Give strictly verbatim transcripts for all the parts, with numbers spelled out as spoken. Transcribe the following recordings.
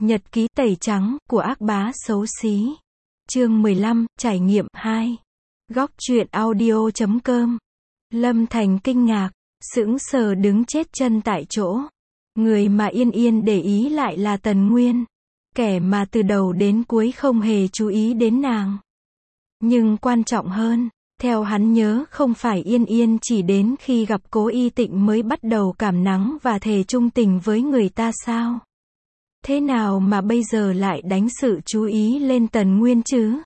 Nhật ký tẩy trắng của ác bá xấu xí. Chương mười lăm, trải nghiệm hai. Góc truyện audio chấm com. Lâm Thành kinh ngạc, sững sờ đứng chết chân tại chỗ. Người mà Yên Yên để ý lại là Tần Nguyên, kẻ mà từ đầu đến cuối không hề chú ý đến nàng. Nhưng quan trọng hơn, theo hắn nhớ không phải Yên Yên chỉ đến khi gặp Cố Y Tịnh mới bắt đầu cảm nắng và thề chung tình với người ta sao? Thế nào mà bây giờ lại đánh sự chú ý lên Tần Nguyên chứ?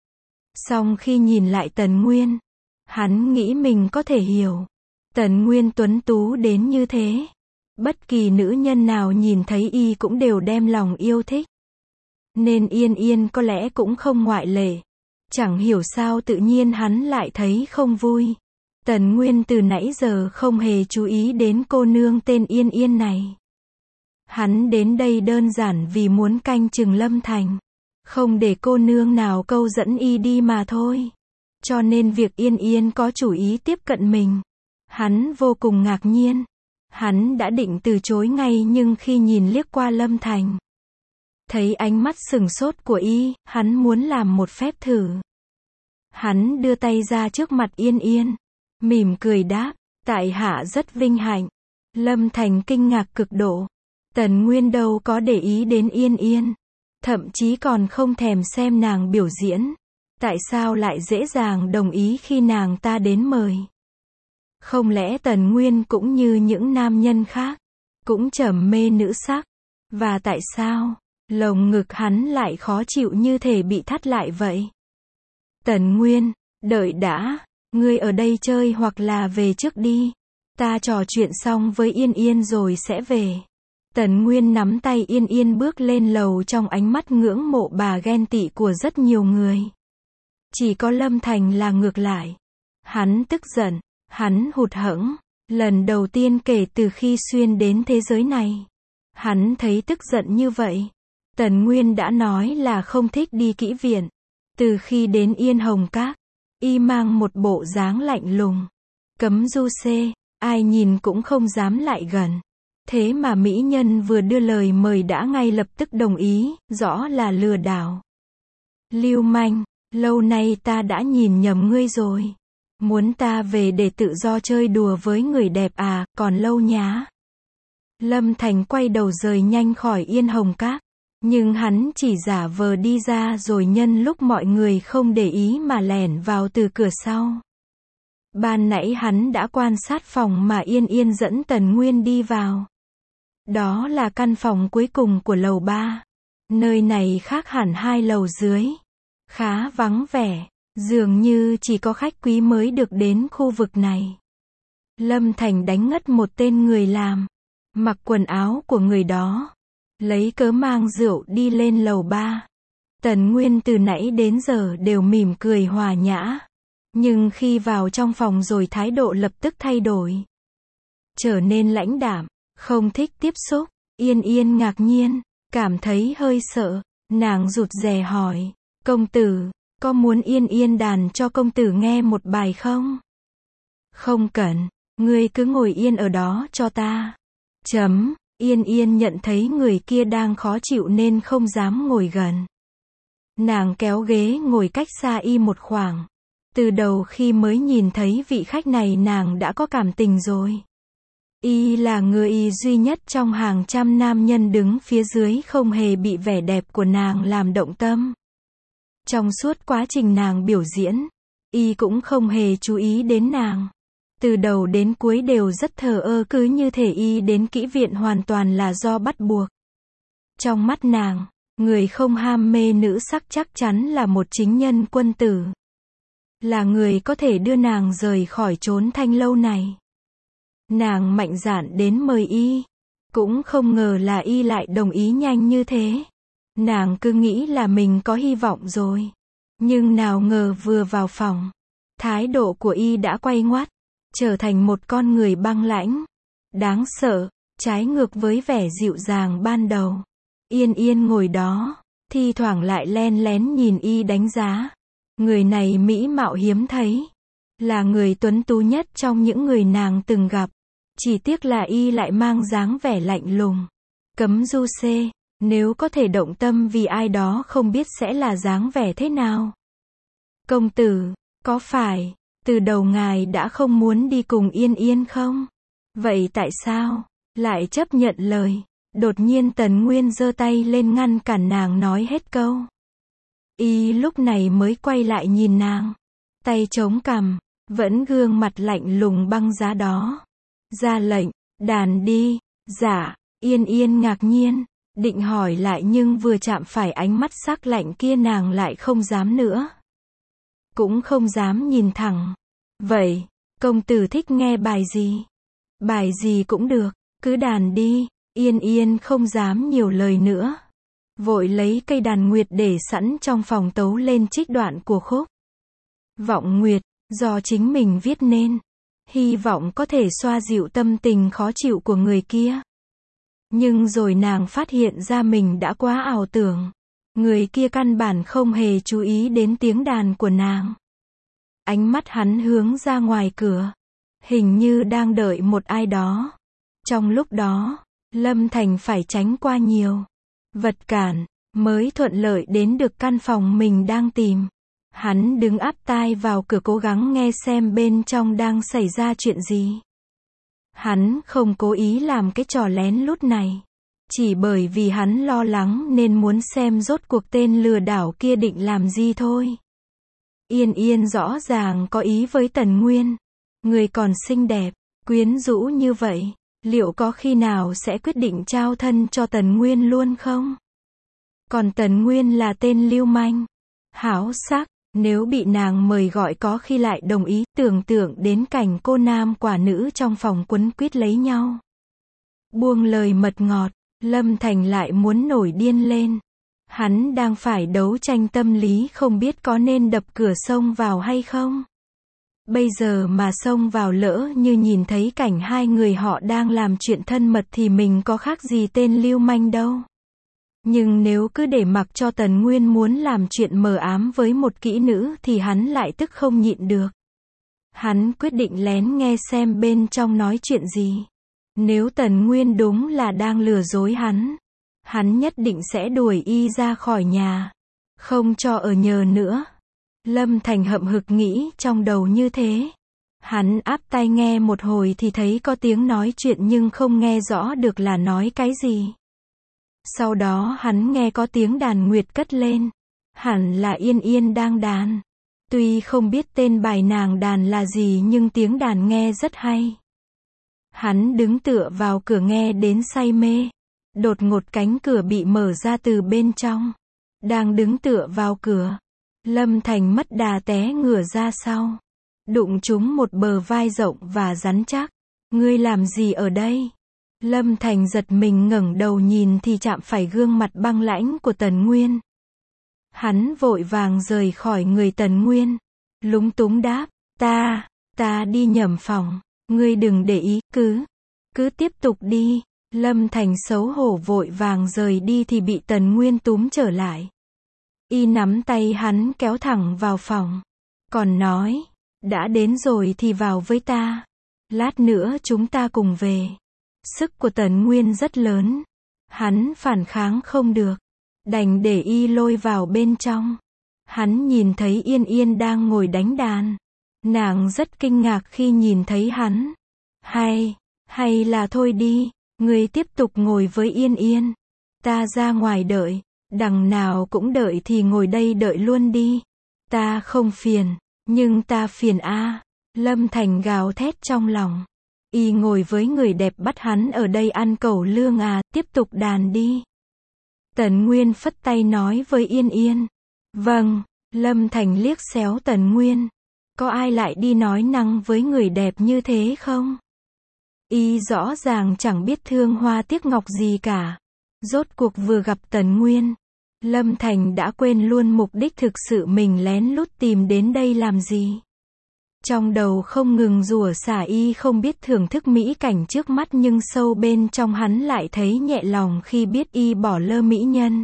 Song khi nhìn lại Tần Nguyên, hắn nghĩ mình có thể hiểu. Tần Nguyên tuấn tú đến như thế, bất kỳ nữ nhân nào nhìn thấy y cũng đều đem lòng yêu thích. Nên Yên Yên có lẽ cũng không ngoại lệ. Chẳng hiểu sao tự nhiên hắn lại thấy không vui. Tần Nguyên từ nãy giờ không hề chú ý đến cô nương tên Yên Yên này. Hắn đến đây đơn giản vì muốn canh chừng Lâm Thành, không để cô nương nào câu dẫn y đi mà thôi. Cho nên việc Yên Yên có chủ ý tiếp cận mình, hắn vô cùng ngạc nhiên. Hắn đã định từ chối ngay nhưng khi nhìn liếc qua Lâm Thành, thấy ánh mắt sừng sốt của y, hắn muốn làm một phép thử. Hắn đưa tay ra trước mặt Yên Yên, mỉm cười đáp, tại hạ rất vinh hạnh. Lâm Thành kinh ngạc cực độ. Tần Nguyên đâu có để ý đến Yên Yên, thậm chí còn không thèm xem nàng biểu diễn. Tại sao lại dễ dàng đồng ý khi nàng ta đến mời? Không lẽ Tần Nguyên cũng như những nam nhân khác, cũng trầm mê nữ sắc? Và tại sao lồng ngực hắn lại khó chịu như thể bị thắt lại vậy? Tần Nguyên, đợi đã, ngươi ở đây chơi hoặc là về trước đi. Ta trò chuyện xong với Yên Yên rồi sẽ về. Tần Nguyên nắm tay Yên Yên bước lên lầu trong ánh mắt ngưỡng mộ bà ghen tị của rất nhiều người. Chỉ có Lâm Thành là ngược lại. Hắn tức giận, hắn hụt hẫng. Lần đầu tiên kể từ khi xuyên đến thế giới này, hắn thấy tức giận như vậy. Tần Nguyên đã nói là không thích đi kỹ viện. Từ khi đến Yên Hồng Các, y mang một bộ dáng lạnh lùng, cấm du xê, ai nhìn cũng không dám lại gần. Thế mà mỹ nhân vừa đưa lời mời đã ngay lập tức đồng ý, rõ là lừa đảo. Lưu manh, lâu nay ta đã nhìn nhầm ngươi rồi. Muốn ta về để tự do chơi đùa với người đẹp à, còn lâu nhá. Lâm Thành quay đầu rời nhanh khỏi Yên Hồng Các. Nhưng hắn chỉ giả vờ đi ra rồi nhân lúc mọi người không để ý mà lẻn vào từ cửa sau. Ban nãy hắn đã quan sát phòng mà Yên Yên dẫn Tần Nguyên đi vào. Đó là căn phòng cuối cùng của lầu ba. Nơi này khác hẳn hai lầu dưới. Khá vắng vẻ, dường như chỉ có khách quý mới được đến khu vực này. Lâm Thành đánh ngất một tên người làm, mặc quần áo của người đó, lấy cớ mang rượu đi lên lầu ba. Tần Nguyên từ nãy đến giờ đều mỉm cười hòa nhã. Nhưng khi vào trong phòng rồi thái độ lập tức thay đổi. Trở nên lãnh đạm, không thích tiếp xúc. Yên Yên ngạc nhiên, cảm thấy hơi sợ. Nàng rụt rè hỏi, công tử, có muốn Yên Yên đàn cho công tử nghe một bài không? Không cần, ngươi cứ ngồi yên ở đó cho ta. Chấm. Yên Yên nhận thấy người kia đang khó chịu nên không dám ngồi gần. Nàng kéo ghế ngồi cách xa y một khoảng. Từ đầu khi mới nhìn thấy vị khách này nàng đã có cảm tình rồi. Y là người duy nhất trong hàng trăm nam nhân đứng phía dưới không hề bị vẻ đẹp của nàng làm động tâm. Trong suốt quá trình nàng biểu diễn, y cũng không hề chú ý đến nàng. Từ đầu đến cuối đều rất thờ ơ, cứ như thể y đến kỹ viện hoàn toàn là do bắt buộc. Trong mắt nàng, người không ham mê nữ sắc chắc chắn là một chính nhân quân tử. Là người có thể đưa nàng rời khỏi chốn thanh lâu này. Nàng mạnh dạn đến mời y. Cũng không ngờ là y lại đồng ý nhanh như thế. Nàng cứ nghĩ là mình có hy vọng rồi. Nhưng nào ngờ vừa vào phòng, thái độ của y đã quay ngoắt, trở thành một con người băng lãnh, đáng sợ, trái ngược với vẻ dịu dàng ban đầu. Yên Yên ngồi đó, thi thoảng lại len lén nhìn y đánh giá. Người này mỹ mạo hiếm thấy, là người tuấn tú nhất trong những người nàng từng gặp. Chỉ tiếc là y lại mang dáng vẻ lạnh lùng, cấm du xê. Nếu có thể động tâm vì ai đó không biết sẽ là dáng vẻ thế nào. Công tử, có phải, từ đầu ngài đã không muốn đi cùng Yên Yên không? Vậy tại sao, lại chấp nhận lời? Đột nhiên Tần Nguyên giơ tay lên ngăn cản nàng nói hết câu. Y lúc này mới quay lại nhìn nàng. Tay chống cằm, vẫn gương mặt lạnh lùng băng giá đó. Ra lệnh, đàn đi. Dạ, Yên Yên ngạc nhiên, định hỏi lại nhưng vừa chạm phải ánh mắt sắc lạnh kia nàng lại không dám nữa. Cũng không dám nhìn thẳng. Vậy, công tử thích nghe bài gì? Bài gì cũng được, cứ đàn đi. Yên Yên không dám nhiều lời nữa. Vội lấy cây đàn nguyệt để sẵn trong phòng tấu lên trích đoạn của khúc Vọng Nguyệt, do chính mình viết nên. Hy vọng có thể xoa dịu tâm tình khó chịu của người kia. Nhưng rồi nàng phát hiện ra mình đã quá ảo tưởng. Người kia căn bản không hề chú ý đến tiếng đàn của nàng. Ánh mắt hắn hướng ra ngoài cửa. Hình như đang đợi một ai đó. Trong lúc đó, Lâm Thành phải tránh qua nhiều vật cản, mới thuận lợi đến được căn phòng mình đang tìm. Hắn đứng áp tai vào cửa cố gắng nghe xem bên trong đang xảy ra chuyện gì. Hắn không cố ý làm cái trò lén lút này. Chỉ bởi vì hắn lo lắng nên muốn xem rốt cuộc tên lừa đảo kia định làm gì thôi. Yên Yên rõ ràng có ý với Tần Nguyên. Người còn xinh đẹp, quyến rũ như vậy. Liệu có khi nào sẽ quyết định trao thân cho Tần Nguyên luôn không? Còn Tần Nguyên là tên lưu manh, háo sắc, nếu bị nàng mời gọi có khi lại đồng ý. Tưởng tượng đến cảnh cô nam quả nữ trong phòng quấn quýt lấy nhau. Buông lời mật ngọt, Lâm Thành lại muốn nổi điên lên. Hắn đang phải đấu tranh tâm lý không biết có nên đập cửa xông vào hay không. Bây giờ mà xông vào lỡ như nhìn thấy cảnh hai người họ đang làm chuyện thân mật thì mình có khác gì tên lưu manh đâu. Nhưng nếu cứ để mặc cho Tần Nguyên muốn làm chuyện mờ ám với một kỹ nữ thì hắn lại tức không nhịn được. Hắn quyết định lén nghe xem bên trong nói chuyện gì. Nếu Tần Nguyên đúng là đang lừa dối hắn, hắn nhất định sẽ đuổi y ra khỏi nhà, không cho ở nhờ nữa. Lâm Thành hậm hực nghĩ trong đầu như thế. Hắn áp tai nghe một hồi thì thấy có tiếng nói chuyện nhưng không nghe rõ được là nói cái gì. Sau đó hắn nghe có tiếng đàn nguyệt cất lên. Hẳn là Yên Yên đang đàn. Tuy không biết tên bài nàng đàn là gì nhưng tiếng đàn nghe rất hay. Hắn đứng tựa vào cửa nghe đến say mê. Đột ngột cánh cửa bị mở ra từ bên trong. Đang đứng tựa vào cửa, Lâm Thành mất đà té ngửa ra sau. Đụng trúng một bờ vai rộng và rắn chắc. Ngươi làm gì ở đây? Lâm Thành giật mình ngẩng đầu nhìn thì chạm phải gương mặt băng lãnh của Tần Nguyên. Hắn vội vàng rời khỏi người Tần Nguyên. Lúng túng đáp, ta, ta đi nhầm phòng. Ngươi đừng để ý, cứ, cứ tiếp tục đi. Lâm Thành xấu hổ vội vàng rời đi thì bị Tần Nguyên túm trở lại. Y nắm tay hắn kéo thẳng vào phòng. Còn nói, đã đến rồi thì vào với ta. Lát nữa chúng ta cùng về. Sức của Tần Nguyên rất lớn. Hắn phản kháng không được. Đành để y lôi vào bên trong. Hắn nhìn thấy Yên Yên đang ngồi đánh đàn. Nàng rất kinh ngạc khi nhìn thấy hắn. Hay, hay là thôi đi, ngươi tiếp tục ngồi với Yên Yên. Ta ra ngoài đợi, đằng nào cũng đợi thì ngồi đây đợi luôn đi. Ta không phiền, nhưng ta phiền a. Lâm Thành gào thét trong lòng. Y ngồi với người đẹp bắt hắn ở đây ăn cẩu lương à, tiếp tục đàn đi. Tần Nguyên phất tay nói với Yên Yên. Vâng, Lâm Thành liếc xéo Tần Nguyên. Có ai lại đi nói năng với người đẹp như thế không? Y rõ ràng chẳng biết thương hoa tiếc ngọc gì cả. Rốt cuộc vừa gặp Tần Nguyên, Lâm Thành đã quên luôn mục đích thực sự mình lén lút tìm đến đây làm gì. Trong đầu không ngừng rủa xả y không biết thưởng thức mỹ cảnh trước mắt nhưng sâu bên trong hắn lại thấy nhẹ lòng khi biết y bỏ lơ mỹ nhân.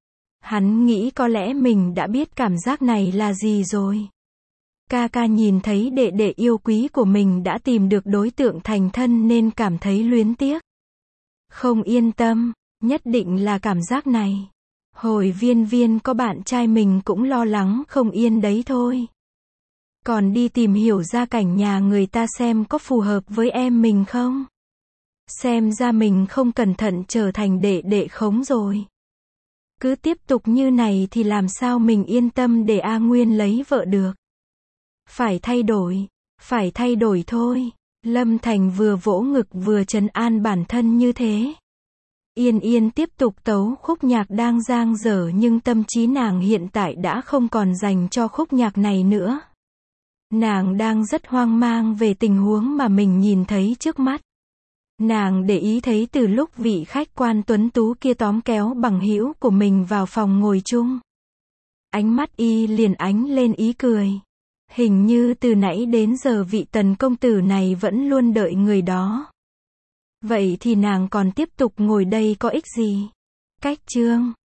Hắn nghĩ có lẽ mình đã biết cảm giác này là gì rồi. Ca ca nhìn thấy đệ đệ yêu quý của mình đã tìm được đối tượng thành thân nên cảm thấy luyến tiếc. Không yên tâm, Nhất định là cảm giác này. Hồi Viên Viên có bạn trai mình cũng lo lắng không yên đấy thôi. Còn đi tìm hiểu gia cảnh nhà người ta xem có phù hợp với em mình không. Xem ra mình không cẩn thận trở thành đệ đệ khống rồi. Cứ tiếp tục như này thì làm sao mình yên tâm để A Nguyên lấy vợ được. Phải thay đổi, phải thay đổi thôi. Lâm Thành vừa vỗ ngực vừa trấn an bản thân như thế. Yên Yên tiếp tục tấu khúc nhạc đang dang dở nhưng tâm trí nàng hiện tại đã không còn dành cho khúc nhạc này nữa. Nàng đang rất hoang mang về tình huống mà mình nhìn thấy trước mắt. Nàng để ý thấy từ lúc vị khách quan tuấn tú kia tóm kéo bằng hữu của mình vào phòng ngồi chung. Ánh mắt y liền ánh lên ý cười. Hình như từ nãy đến giờ vị Tần công tử này vẫn luôn đợi người đó. Vậy thì nàng còn tiếp tục ngồi đây có ích gì? Cách chương